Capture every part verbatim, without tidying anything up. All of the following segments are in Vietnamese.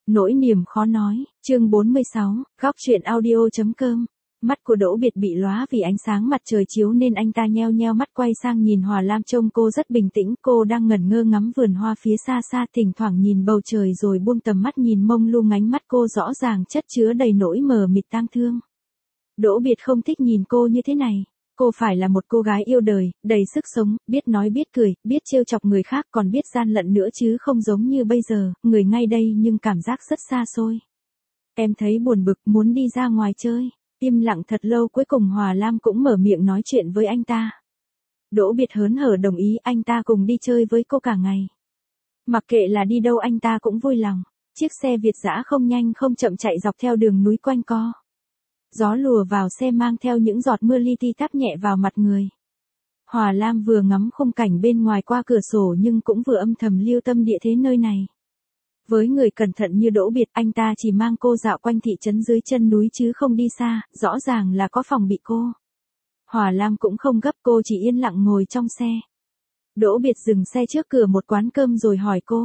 Nỗi niềm khó nói, chương bốn mươi sáu, góc truyện audio.com. Mắt của Đỗ Biệt bị lóa vì ánh sáng mặt trời chiếu nên anh ta nheo nheo mắt quay sang nhìn Hòa Lam, trông cô rất bình tĩnh, cô đang ngẩn ngơ ngắm vườn hoa phía xa xa, thỉnh thoảng nhìn bầu trời rồi buông tầm mắt nhìn mông lung, ánh mắt cô rõ ràng chất chứa đầy nỗi mờ mịt tang thương. Đỗ Biệt không thích nhìn cô như thế này. Cô phải là một cô gái yêu đời, đầy sức sống, biết nói biết cười, biết trêu chọc người khác, còn biết gian lận nữa chứ không giống như bây giờ, người ngay đây nhưng cảm giác rất xa xôi. Em thấy buồn bực, muốn đi ra ngoài chơi. Im lặng thật lâu, cuối cùng Hòa Lam cũng mở miệng nói chuyện với anh ta. Đỗ Biệt hớn hở đồng ý, anh ta cùng đi chơi với cô cả ngày. Mặc kệ là đi đâu anh ta cũng vui lòng. Chiếc xe Việt dã không nhanh không chậm chạy dọc theo đường núi quanh co. Gió lùa vào xe mang theo những giọt mưa li ti táp nhẹ vào mặt người. Hòa Lam vừa ngắm khung cảnh bên ngoài qua cửa sổ nhưng cũng vừa âm thầm lưu tâm địa thế nơi này. Với người cẩn thận như Đỗ Biệt, anh ta chỉ mang cô dạo quanh thị trấn dưới chân núi chứ không đi xa, rõ ràng là có phòng bị cô. Hòa Lam cũng không gấp, cô chỉ yên lặng ngồi trong xe. Đỗ Biệt dừng xe trước cửa một quán cơm rồi hỏi cô.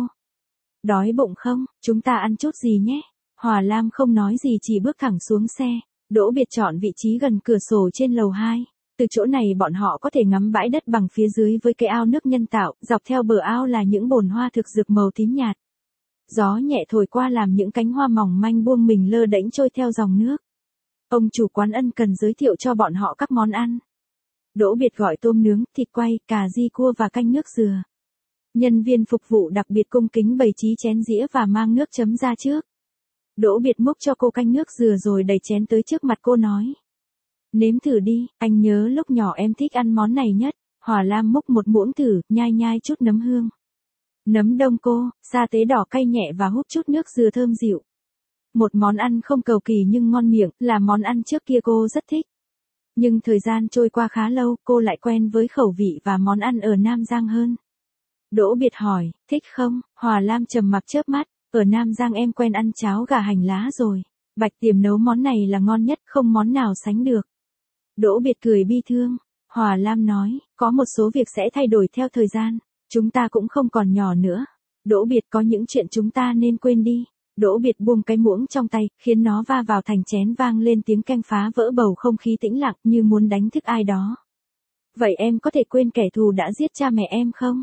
Đói bụng không, chúng ta ăn chút gì nhé. Hòa Lam không nói gì, chỉ bước thẳng xuống xe. Đỗ Biệt chọn vị trí gần cửa sổ trên lầu hai. Từ chỗ này bọn họ có thể ngắm bãi đất bằng phía dưới với cái ao nước nhân tạo, dọc theo bờ ao là những bồn hoa thực dược màu tím nhạt. Gió nhẹ thổi qua làm những cánh hoa mỏng manh buông mình lơ đễnh trôi theo dòng nước. Ông chủ quán ân cần giới thiệu cho bọn họ các món ăn. Đỗ Biệt gọi tôm nướng, thịt quay, cà ri cua và canh nước dừa. Nhân viên phục vụ đặc biệt cung kính bày trí chén dĩa và mang nước chấm ra trước. Đỗ Biệt múc cho cô canh nước dừa rồi đẩy chén tới trước mặt cô nói. Nếm thử đi, anh nhớ lúc nhỏ em thích ăn món này nhất. Hòa Lam múc một muỗng thử, nhai nhai chút nấm hương. Nấm đông cô, sa tế đỏ cay nhẹ và hút chút nước dừa thơm dịu. Một món ăn không cầu kỳ nhưng ngon miệng, là món ăn trước kia cô rất thích. Nhưng thời gian trôi qua khá lâu, cô lại quen với khẩu vị và món ăn ở Nam Giang hơn. Đỗ Biệt hỏi, thích không? Hòa Lam trầm mặc chớp mắt, ở Nam Giang em quen ăn cháo gà hành lá rồi. Bạch Tiềm nấu món này là ngon nhất, không món nào sánh được. Đỗ Biệt cười bi thương. Hòa Lam nói, có một số việc sẽ thay đổi theo thời gian. Chúng ta cũng không còn nhỏ nữa. Đỗ Biệt, có những chuyện chúng ta nên quên đi. Đỗ Biệt buông cái muỗng trong tay, khiến nó va vào thành chén, vang lên tiếng canh phá vỡ bầu không khí tĩnh lặng như muốn đánh thức ai đó. Vậy em có thể quên kẻ thù đã giết cha mẹ em không?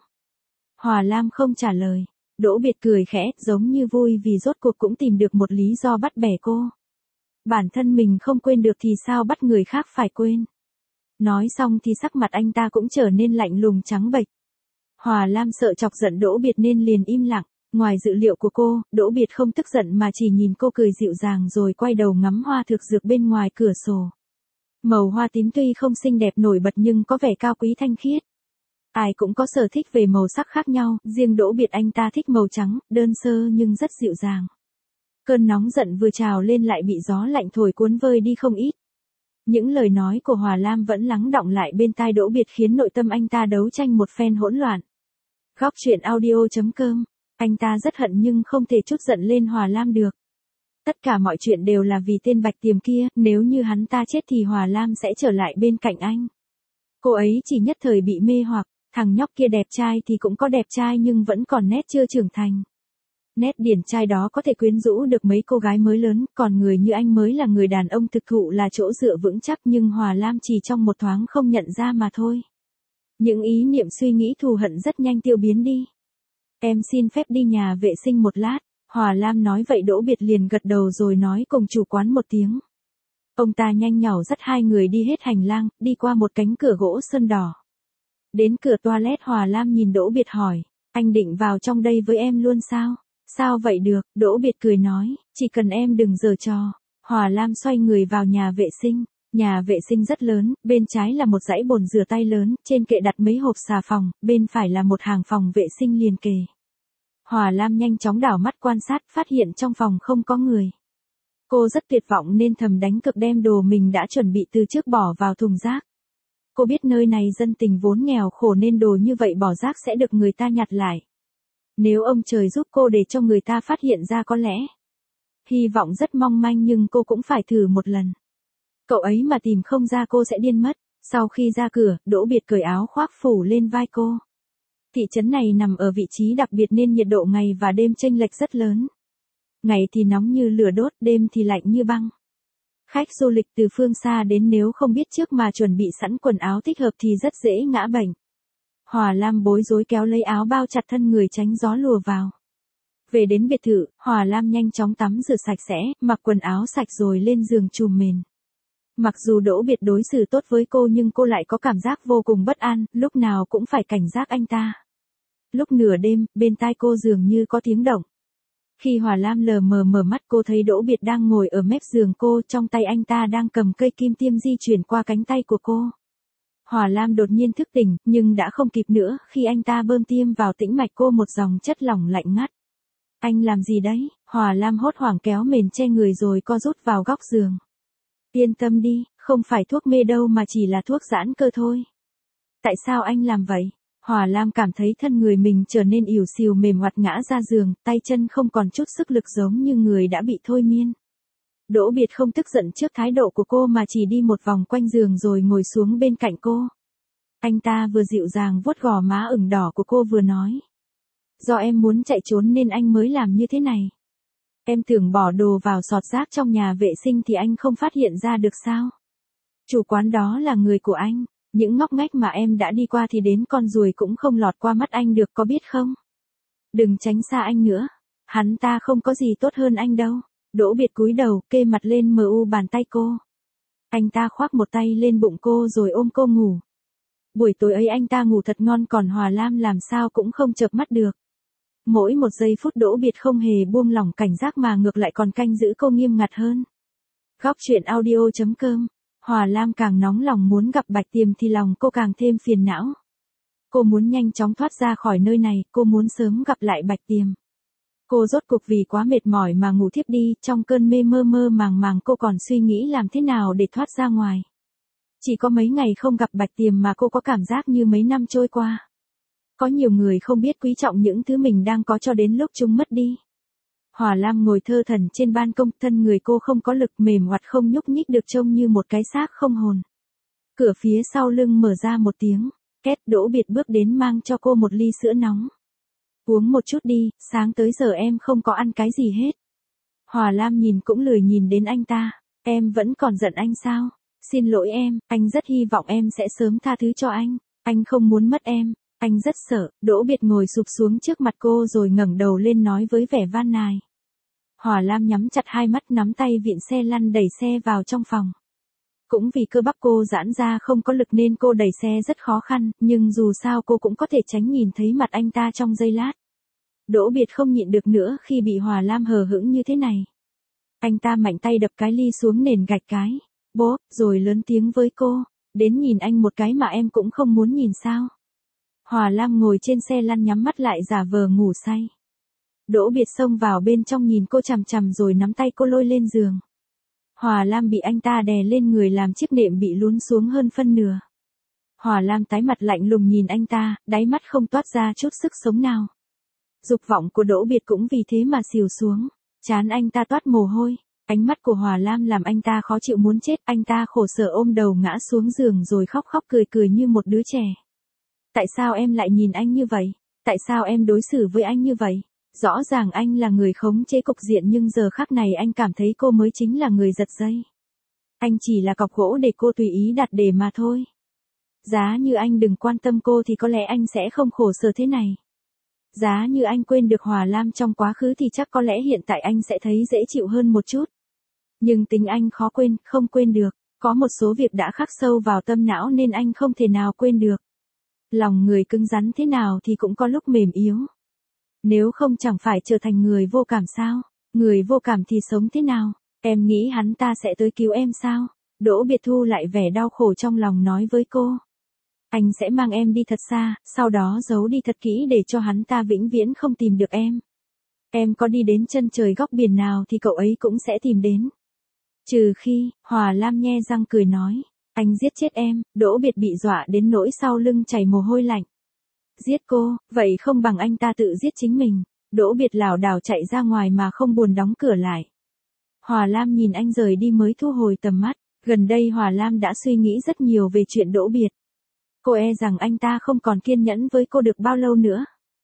Hòa Lam không trả lời. Đỗ Biệt cười khẽ, giống như vui vì rốt cuộc cũng tìm được một lý do bắt bẻ cô. Bản thân mình không quên được thì sao bắt người khác phải quên. Nói xong thì sắc mặt anh ta cũng trở nên lạnh lùng trắng bệch. Hòa Lam sợ chọc giận Đỗ Biệt nên liền im lặng. Ngoài dự liệu của cô, Đỗ Biệt không tức giận mà chỉ nhìn cô cười dịu dàng rồi quay đầu ngắm hoa thực dược bên ngoài cửa sổ. Màu hoa tím tuy không xinh đẹp nổi bật nhưng có vẻ cao quý thanh khiết. Ai cũng có sở thích về màu sắc khác nhau, riêng Đỗ Biệt anh ta thích màu trắng, đơn sơ nhưng rất dịu dàng. Cơn nóng giận vừa trào lên lại bị gió lạnh thổi cuốn vơi đi không ít. Những lời nói của Hòa Lam vẫn lắng đọng lại bên tai Đỗ Biệt khiến nội tâm anh ta đấu tranh một phen hỗn loạn. Góc truyện audio.com. Anh ta rất hận nhưng không thể trút giận lên Hòa Lam được. Tất cả mọi chuyện đều là vì tên Bạch Tiềm kia, nếu như hắn ta chết thì Hòa Lam sẽ trở lại bên cạnh anh. Cô ấy chỉ nhất thời bị mê hoặc, thằng nhóc kia đẹp trai thì cũng có đẹp trai nhưng vẫn còn nét chưa trưởng thành. Nét điển trai đó có thể quyến rũ được mấy cô gái mới lớn, còn người như anh mới là người đàn ông thực thụ, là chỗ dựa vững chắc, nhưng Hòa Lam chỉ trong một thoáng không nhận ra mà thôi. Những ý niệm suy nghĩ thù hận rất nhanh tiêu biến đi. Em xin phép đi nhà vệ sinh một lát. Hòa Lam nói vậy Đỗ Biệt liền gật đầu rồi nói cùng chủ quán một tiếng. Ông ta nhanh nhảu dắt hai người đi hết hành lang, đi qua một cánh cửa gỗ sơn đỏ. Đến cửa toilet, Hòa Lam nhìn Đỗ Biệt hỏi, anh định vào trong đây với em luôn sao? Sao vậy được? Đỗ Biệt cười nói, chỉ cần em đừng giở trò. Hòa Lam xoay người vào nhà vệ sinh. Nhà vệ sinh rất lớn, bên trái là một dãy bồn rửa tay lớn, trên kệ đặt mấy hộp xà phòng, bên phải là một hàng phòng vệ sinh liền kề. Hòa Lam nhanh chóng đảo mắt quan sát, phát hiện trong phòng không có người. Cô rất tuyệt vọng nên thầm đánh cược đem đồ mình đã chuẩn bị từ trước bỏ vào thùng rác. Cô biết nơi này dân tình vốn nghèo khổ nên đồ như vậy bỏ rác sẽ được người ta nhặt lại. Nếu ông trời giúp cô để cho người ta phát hiện ra có lẽ. Hy vọng rất mong manh nhưng cô cũng phải thử một lần. Cậu ấy mà tìm không ra cô sẽ điên mất. Sau khi ra cửa, Đỗ Biệt cởi áo khoác phủ lên vai cô. Thị trấn này nằm ở vị trí đặc biệt nên nhiệt độ ngày và đêm chênh lệch rất lớn. Ngày thì nóng như lửa đốt, đêm thì lạnh như băng. Khách du lịch từ phương xa đến nếu không biết trước mà chuẩn bị sẵn quần áo thích hợp thì rất dễ ngã bệnh. Hòa Lam bối rối kéo lấy áo bao chặt thân người tránh gió lùa vào. Về đến biệt thự, Hòa Lam nhanh chóng tắm rửa sạch sẽ, mặc quần áo sạch rồi lên giường trùm mền. Mặc dù Đỗ Biệt đối xử tốt với cô nhưng cô lại có cảm giác vô cùng bất an, lúc nào cũng phải cảnh giác anh ta. Lúc nửa đêm, bên tai cô dường như có tiếng động. Khi Hòa Lam lờ mờ mở mắt cô thấy Đỗ Biệt đang ngồi ở mép giường cô, trong tay anh ta đang cầm cây kim tiêm di chuyển qua cánh tay của cô. Hòa Lam đột nhiên thức tỉnh, nhưng đã không kịp nữa, khi anh ta bơm tiêm vào tĩnh mạch cô một dòng chất lỏng lạnh ngắt. Anh làm gì đấy? Hòa Lam hốt hoảng kéo mền che người rồi co rút vào góc giường. Yên tâm đi, không phải thuốc mê đâu mà chỉ là thuốc giãn cơ thôi. Tại sao anh làm vậy? Hòa Lam cảm thấy thân người mình trở nên ỉu xìu mềm oặt ngã ra giường, tay chân không còn chút sức lực giống như người đã bị thôi miên. Đỗ Biệt không tức giận trước thái độ của cô mà chỉ đi một vòng quanh giường rồi ngồi xuống bên cạnh cô. Anh ta vừa dịu dàng vuốt gò má ửng đỏ của cô vừa nói. Do em muốn chạy trốn nên anh mới làm như thế này. Em tưởng bỏ đồ vào sọt rác trong nhà vệ sinh thì anh không phát hiện ra được sao? Chủ quán đó là người của anh. Những ngóc ngách mà em đã đi qua thì đến con ruồi cũng không lọt qua mắt anh được, có biết không? Đừng tránh xa anh nữa. Hắn ta không có gì tốt hơn anh đâu. Đỗ Biệt cúi đầu, kê mặt lên mờ u bàn tay cô. Anh ta khoác một tay lên bụng cô rồi ôm cô ngủ. Buổi tối ấy anh ta ngủ thật ngon, còn Hòa Lam làm sao cũng không chợp mắt được. Mỗi một giây phút Đỗ Biệt không hề buông lỏng cảnh giác mà ngược lại còn canh giữ cô nghiêm ngặt hơn. Góc truyện audio chấm com. Hòa Lam càng nóng lòng muốn gặp Bạch Tiềm thì lòng cô càng thêm phiền não. Cô muốn nhanh chóng thoát ra khỏi nơi này, cô muốn sớm gặp lại Bạch Tiềm. Cô rốt cuộc vì quá mệt mỏi mà ngủ thiếp đi, trong cơn mê mơ mơ màng màng cô còn suy nghĩ làm thế nào để thoát ra ngoài. Chỉ có mấy ngày không gặp Bạch Tiềm mà cô có cảm giác như mấy năm trôi qua. Có nhiều người không biết quý trọng những thứ mình đang có cho đến lúc chúng mất đi. Hòa Lam ngồi thơ thẩn trên ban công, thân người cô không có lực, mềm oặt không nhúc nhích được, trông như một cái xác không hồn. Cửa phía sau lưng mở ra một tiếng, két. Đỗ Biệt bước đến mang cho cô một ly sữa nóng. Uống một chút đi, sáng tới giờ em không có ăn cái gì hết. Hòa Lam nhìn cũng lười nhìn đến anh ta. Em vẫn còn giận anh sao? Xin lỗi em, anh rất hy vọng em sẽ sớm tha thứ cho anh. Anh không muốn mất em. Anh rất sợ. Đỗ Biệt ngồi sụp xuống trước mặt cô rồi ngẩng đầu lên nói với vẻ van nài. Hòa Lam nhắm chặt hai mắt, nắm tay vịn xe lăn đẩy xe vào trong phòng. Cũng vì cơ bắp cô giãn ra không có lực nên cô đẩy xe rất khó khăn, nhưng dù sao cô cũng có thể tránh nhìn thấy mặt anh ta trong giây lát. Đỗ Biệt không nhịn được nữa khi bị Hòa Lam hờ hững như thế này. Anh ta mạnh tay đập cái ly xuống nền gạch cái. Bốp, rồi lớn tiếng với cô. Đến nhìn anh một cái mà em cũng không muốn nhìn sao? Hòa Lam ngồi trên xe lăn nhắm mắt lại giả vờ ngủ say. Đỗ Biệt xông vào bên trong nhìn cô chằm chằm rồi nắm tay cô lôi lên giường. Hòa Lam bị anh ta đè lên người làm chiếc nệm bị lún xuống hơn phân nửa. Hòa Lam tái mặt lạnh lùng nhìn anh ta, đáy mắt không toát ra chút sức sống nào. Dục vọng của Đỗ Biệt cũng vì thế mà xìu xuống. Trán anh ta toát mồ hôi. Ánh mắt của Hòa Lam làm anh ta khó chịu muốn chết. Anh ta khổ sở ôm đầu ngã xuống giường rồi khóc khóc cười cười như một đứa trẻ. Tại sao em lại nhìn anh như vậy? Tại sao em đối xử với anh như vậy? Rõ ràng anh là người khống chế cục diện nhưng giờ khắc này anh cảm thấy cô mới chính là người giật dây. Anh chỉ là cọc gỗ để cô tùy ý đặt để mà thôi. Giá như anh đừng quan tâm cô thì có lẽ anh sẽ không khổ sở thế này. Giá như anh quên được Hòa Lam trong quá khứ thì chắc có lẽ hiện tại anh sẽ thấy dễ chịu hơn một chút. Nhưng tính anh khó quên, không quên được. Có một số việc đã khắc sâu vào tâm não nên anh không thể nào quên được. Lòng người cứng rắn thế nào thì cũng có lúc mềm yếu. Nếu không chẳng phải trở thành người vô cảm sao? Người vô cảm thì sống thế nào? Em nghĩ hắn ta sẽ tới cứu em sao? Đỗ Biệt thu lại vẻ đau khổ trong lòng nói với cô. Anh sẽ mang em đi thật xa, sau đó giấu đi thật kỹ để cho hắn ta vĩnh viễn không tìm được em. Em có đi đến chân trời góc biển nào thì cậu ấy cũng sẽ tìm đến. Trừ khi, Hòa Lam nhe răng cười nói. Anh giết chết em. Đỗ Biệt bị dọa đến nỗi sau lưng chảy mồ hôi lạnh. Giết cô, vậy không bằng anh ta tự giết chính mình. Đỗ Biệt lảo đảo chạy ra ngoài mà không buồn đóng cửa lại. Hòa Lam nhìn anh rời đi mới thu hồi tầm mắt. Gần đây Hòa Lam đã suy nghĩ rất nhiều về chuyện Đỗ Biệt. Cô e rằng anh ta không còn kiên nhẫn với cô được bao lâu nữa.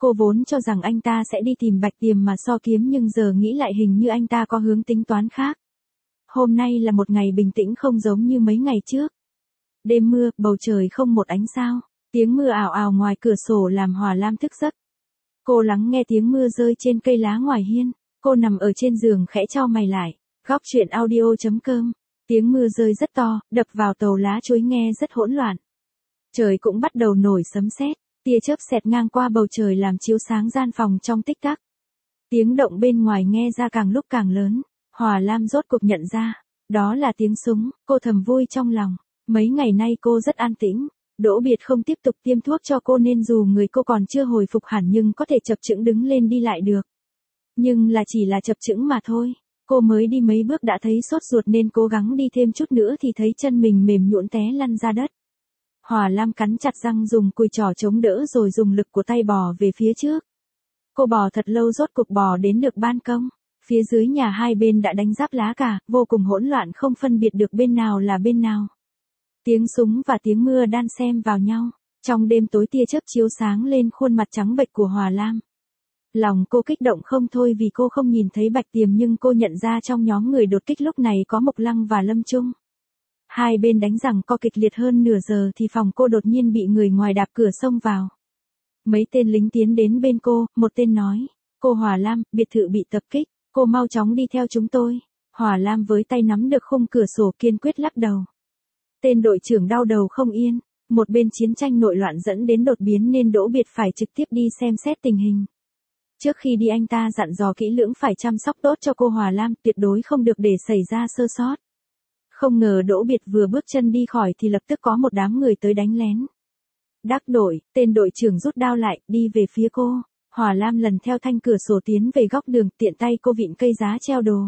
Cô vốn cho rằng anh ta sẽ đi tìm Bạch Tiềm mà so kiếm nhưng giờ nghĩ lại hình như anh ta có hướng tính toán khác. Hôm nay là một ngày bình tĩnh không giống như mấy ngày trước. Đêm mưa, bầu trời không một ánh sao. Tiếng mưa ào ào ngoài cửa sổ làm Hòa Lam thức giấc. Cô lắng nghe tiếng mưa rơi trên cây lá ngoài hiên. Cô nằm ở trên giường khẽ chau mày lại. Góc truyện audio chấm com. Tiếng mưa rơi rất to, đập vào tàu lá chuối nghe rất hỗn loạn. Trời cũng bắt đầu nổi sấm sét, tia chớp xẹt ngang qua bầu trời làm chiếu sáng gian phòng trong tích tắc. Tiếng động bên ngoài nghe ra càng lúc càng lớn. Hòa Lam rốt cuộc nhận ra, đó là tiếng súng. Cô thầm vui trong lòng. Mấy ngày nay cô rất an tĩnh. Đỗ Biệt không tiếp tục tiêm thuốc cho cô nên dù người cô còn chưa hồi phục hẳn nhưng có thể chập chững đứng lên đi lại được. Nhưng là chỉ là chập chững mà thôi. Cô mới đi mấy bước đã thấy sốt ruột nên cố gắng đi thêm chút nữa thì thấy chân mình mềm nhũn té lăn ra đất. Hòa Lam cắn chặt răng dùng cùi trỏ chống đỡ rồi dùng lực của tay bò về phía trước. Cô bò thật lâu rốt cuộc bò đến được ban công. Phía dưới nhà hai bên đã đánh giáp lá cả, vô cùng hỗn loạn không phân biệt được bên nào là bên nào. Tiếng súng và tiếng mưa đan xen vào nhau. Trong đêm tối tia chớp chiếu sáng lên khuôn mặt trắng bệch của Hòa Lam. Lòng cô kích động không thôi vì cô không nhìn thấy Bạch Tiềm nhưng cô nhận ra trong nhóm người đột kích lúc này có Mục Lăng và Lâm Trung. Hai bên đánh giằng co kịch liệt hơn nửa giờ thì phòng cô đột nhiên bị người ngoài đạp cửa xông vào. Mấy tên lính tiến đến bên cô, một tên nói, cô Hòa Lam, biệt thự bị tập kích, cô mau chóng đi theo chúng tôi. Hòa Lam với tay nắm được khung cửa sổ kiên quyết lắc đầu. Tên đội trưởng đau đầu không yên, một bên chiến tranh nội loạn dẫn đến đột biến nên Đỗ Biệt phải trực tiếp đi xem xét tình hình. Trước khi đi anh ta dặn dò kỹ lưỡng phải chăm sóc tốt cho cô Hòa Lam, tuyệt đối không được để xảy ra sơ sót. Không ngờ Đỗ Biệt vừa bước chân đi khỏi thì lập tức có một đám người tới đánh lén. Đắc đội, tên đội trưởng rút đao lại, đi về phía cô. Hòa Lam lần theo thanh cửa sổ tiến về góc đường, tiện tay cô vịn cây giá treo đồ.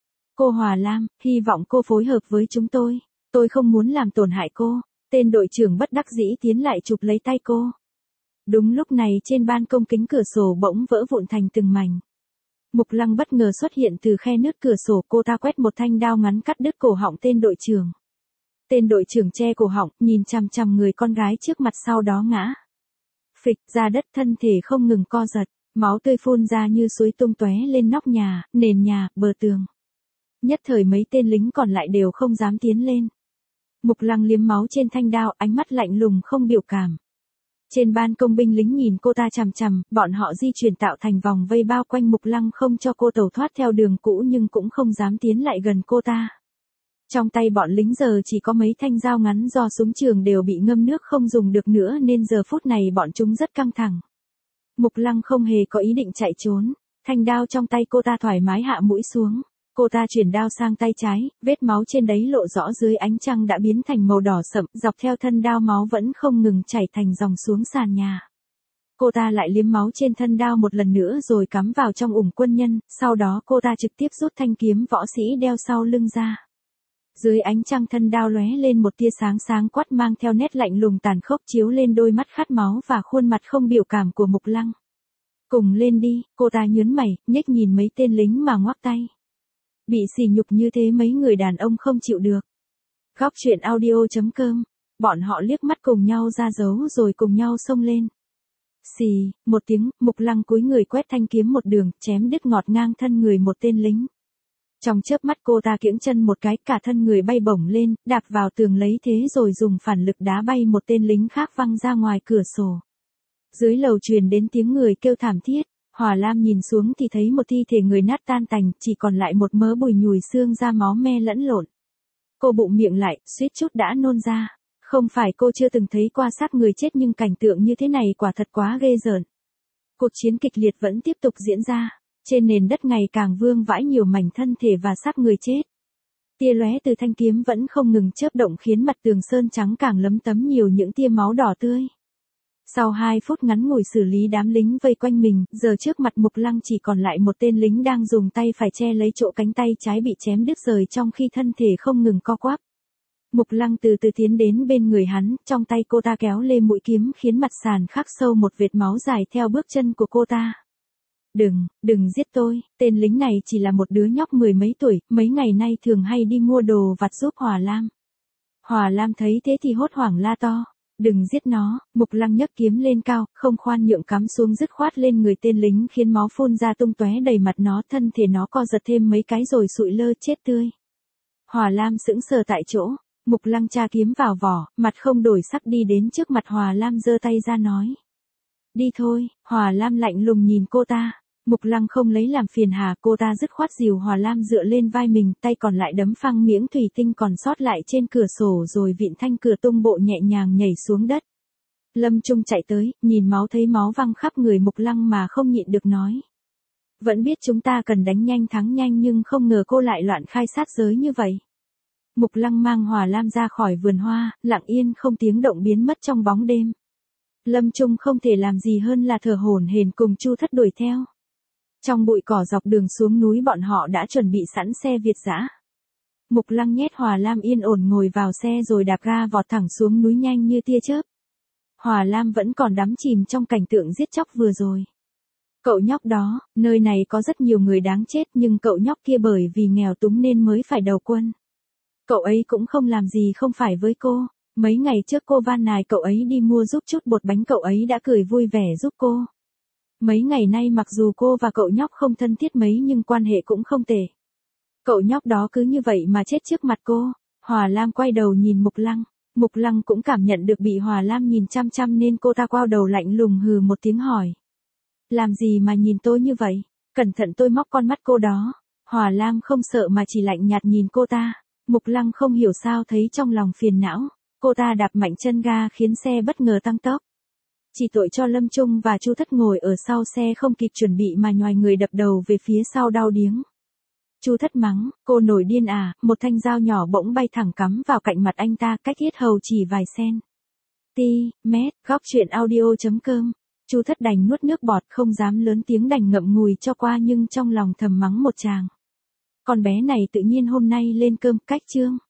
Cô Hòa Lam, hy vọng cô phối hợp với chúng tôi. Tôi không muốn làm tổn hại cô. Tên đội trưởng bất đắc dĩ tiến lại chụp lấy tay cô. Đúng lúc này trên ban công kính cửa sổ bỗng vỡ vụn thành từng mảnh. Mục Lăng bất ngờ xuất hiện từ khe nứt cửa sổ, cô ta quét một thanh đao ngắn cắt đứt cổ họng tên đội trưởng. Tên đội trưởng che cổ họng, nhìn chằm chằm người con gái trước mặt sau đó ngã. Phịch ra đất, thân thể không ngừng co giật, máu tươi phun ra như suối tung tóe lên nóc nhà, nền nhà, bờ tường. Nhất thời mấy tên lính còn lại đều không dám tiến lên. Mục Lăng liếm máu trên thanh đao, ánh mắt lạnh lùng không biểu cảm. Trên ban công binh lính nhìn cô ta chằm chằm, bọn họ di chuyển tạo thành vòng vây bao quanh Mục Lăng không cho cô tẩu thoát theo đường cũ nhưng cũng không dám tiến lại gần cô ta. Trong tay bọn lính giờ chỉ có mấy thanh dao ngắn do súng trường đều bị ngâm nước không dùng được nữa nên giờ phút này bọn chúng rất căng thẳng. Mục Lăng không hề có ý định chạy trốn, thanh đao trong tay cô ta thoải mái hạ mũi xuống. Cô ta chuyển đao sang tay trái, vết máu trên đấy lộ rõ dưới ánh trăng đã biến thành màu đỏ sậm, dọc theo thân đao máu vẫn không ngừng chảy thành dòng xuống sàn nhà. Cô ta lại liếm máu trên thân đao một lần nữa rồi cắm vào trong ủng quân nhân, sau đó cô ta trực tiếp rút thanh kiếm võ sĩ đeo sau lưng ra. Dưới ánh trăng thân đao lóe lên một tia sáng sáng quắt mang theo nét lạnh lùng tàn khốc chiếu lên đôi mắt khát máu và khuôn mặt không biểu cảm của Mục Lăng. Cùng lên đi, cô ta nhớn mày, nhếch nhìn mấy tên lính mà ngoắc tay. Bị sỉ nhục như thế mấy người đàn ông không chịu được. Góc truyện audio chấm com. Bọn họ liếc mắt cùng nhau ra dấu rồi cùng nhau xông lên. Xì, một tiếng, Mục Lăng cúi người quét thanh kiếm một đường, chém đứt ngọt ngang thân người một tên lính. Trong chớp mắt cô ta kiễng chân một cái, cả thân người bay bổng lên, đạp vào tường lấy thế rồi dùng phản lực đá bay một tên lính khác văng ra ngoài cửa sổ. Dưới lầu truyền đến tiếng người kêu thảm thiết. Hòa Lam nhìn xuống thì thấy một thi thể người nát tan tành, chỉ còn lại một mớ bùi nhùi xương da máu me lẫn lộn. Cô bụng miệng lại, suýt chút đã nôn ra. Không phải cô chưa từng thấy qua xác người chết nhưng cảnh tượng như thế này quả thật quá ghê rợn. Cuộc chiến kịch liệt vẫn tiếp tục diễn ra. Trên nền đất ngày càng vương vãi nhiều mảnh thân thể và xác người chết. Tia lóe từ thanh kiếm vẫn không ngừng chớp động khiến mặt tường sơn trắng càng lấm tấm nhiều những tia máu đỏ tươi. Sau hai phút ngắn ngủi xử lý đám lính vây quanh mình, giờ trước mặt Mục Lăng chỉ còn lại một tên lính đang dùng tay phải che lấy chỗ cánh tay trái bị chém đứt rời trong khi thân thể không ngừng co quắp. Mục Lăng từ từ tiến đến bên người hắn, trong tay cô ta kéo lê mũi kiếm khiến mặt sàn khắc sâu một vệt máu dài theo bước chân của cô ta. Đừng, đừng giết tôi, tên lính này chỉ là một đứa nhóc mười mấy tuổi, mấy ngày nay thường hay đi mua đồ vặt giúp Hòa Lam. Hòa Lam thấy thế thì hốt hoảng la to. Đừng giết nó, Mục Lăng nhấc kiếm lên cao, không khoan nhượng cắm xuống dứt khoát lên người tên lính khiến máu phun ra tung tóe đầy mặt nó, thân thể nó co giật thêm mấy cái rồi sụi lơ chết tươi. Hòa Lam sững sờ tại chỗ, Mục Lăng tra kiếm vào vỏ, mặt không đổi sắc đi đến trước mặt Hòa Lam giơ tay ra nói. Đi thôi, Hòa Lam lạnh lùng nhìn cô ta. Mục Lăng không lấy làm phiền hà, cô ta dứt khoát dìu Hòa Lam dựa lên vai mình, tay còn lại đấm phăng miếng thủy tinh còn sót lại trên cửa sổ rồi vịn thanh cửa tung bộ nhẹ nhàng nhảy xuống đất. Lâm Trung chạy tới, nhìn máu thấy máu văng khắp người Mục Lăng mà không nhịn được nói. Vẫn biết chúng ta cần đánh nhanh thắng nhanh nhưng không ngờ cô lại loạn khai sát giới như vậy. Mục Lăng mang Hòa Lam ra khỏi vườn hoa, lặng yên không tiếng động biến mất trong bóng đêm. Lâm Trung không thể làm gì hơn là thở hổn hển cùng Chu Thất đuổi theo. Trong bụi cỏ dọc đường xuống núi bọn họ đã chuẩn bị sẵn xe Việt dã. Mục Lăng nhét Hòa Lam yên ổn ngồi vào xe rồi đạp ga vọt thẳng xuống núi nhanh như tia chớp. Hòa Lam vẫn còn đắm chìm trong cảnh tượng giết chóc vừa rồi. Cậu nhóc đó, nơi này có rất nhiều người đáng chết nhưng cậu nhóc kia bởi vì nghèo túng nên mới phải đầu quân. Cậu ấy cũng không làm gì không phải với cô. Mấy ngày trước cô van nài cậu ấy đi mua giúp chút bột bánh cậu ấy đã cười vui vẻ giúp cô. Mấy ngày nay mặc dù cô và cậu nhóc không thân thiết mấy nhưng quan hệ cũng không tệ. Cậu nhóc đó cứ như vậy mà chết trước mặt cô. Hòa Lam quay đầu nhìn Mục Lăng. Mục Lăng cũng cảm nhận được bị Hòa Lam nhìn chăm chăm nên cô ta quay đầu lạnh lùng hừ một tiếng hỏi. Làm gì mà nhìn tôi như vậy? Cẩn thận tôi móc con mắt cô đó. Hòa Lam không sợ mà chỉ lạnh nhạt nhìn cô ta. Mục Lăng không hiểu sao thấy trong lòng phiền não. Cô ta đạp mạnh chân ga khiến xe bất ngờ tăng tốc. Chỉ tội cho Lâm Trung và Chu Thất ngồi ở sau xe không kịp chuẩn bị mà nhoài người đập đầu về phía sau đau điếng. Chu Thất mắng, cô nổi điên à, một thanh dao nhỏ bỗng bay thẳng cắm vào cạnh mặt anh ta cách yết hầu chỉ vài sen. Ti, mét, góc truyện audio chấm com. Chu Thất đành nuốt nước bọt không dám lớn tiếng đành ngậm ngùi cho qua nhưng trong lòng thầm mắng một tràng. Con bé này tự nhiên hôm nay lên cơm cách chương.